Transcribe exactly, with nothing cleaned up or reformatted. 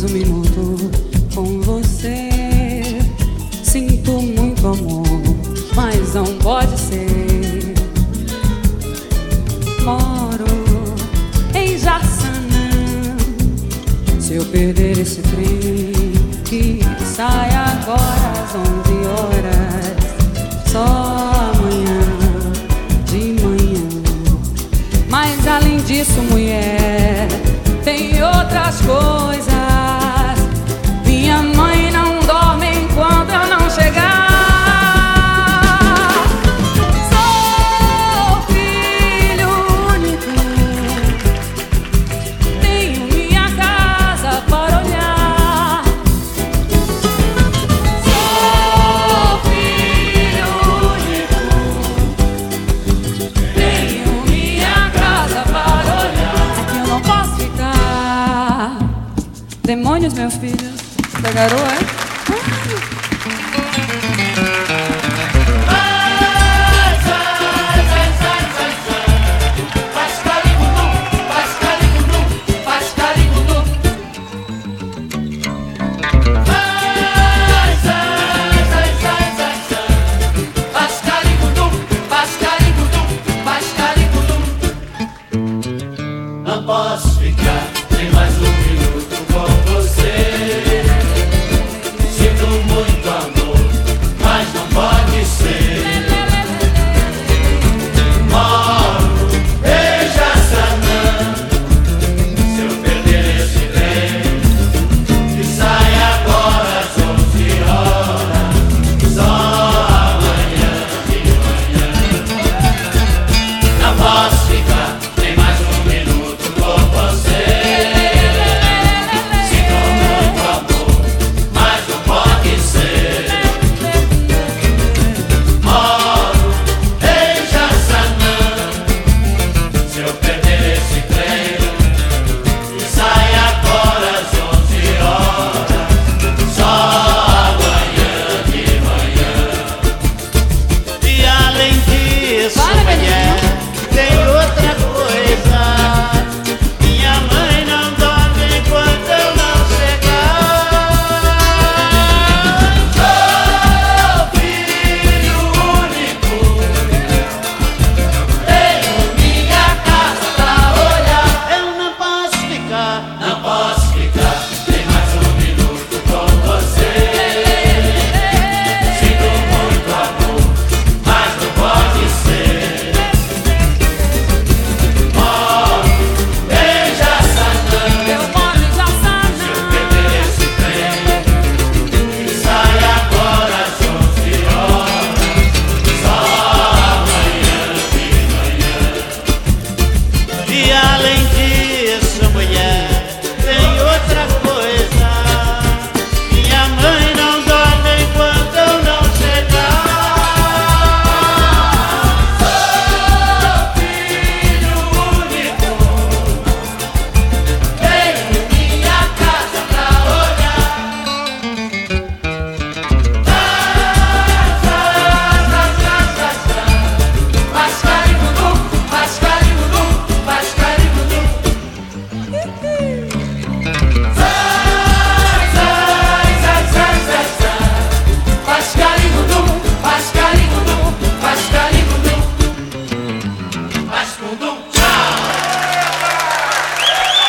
mais um minuto com você. Sinto muito amor, mas não pode ser. Moro em Jaçanã. Se eu perder esse trem que sai agora às onze horas, só amanhã de manhã. Mas além disso, mulher, tem outras coisas. Minha mãe não dorme enquanto eu não chegar. Sou filho único, tenho minha casa para olhar. Sou filho único, tenho minha casa para olhar. Aqui eu não posso ficar. Demônios, meu filho, da garoa, é?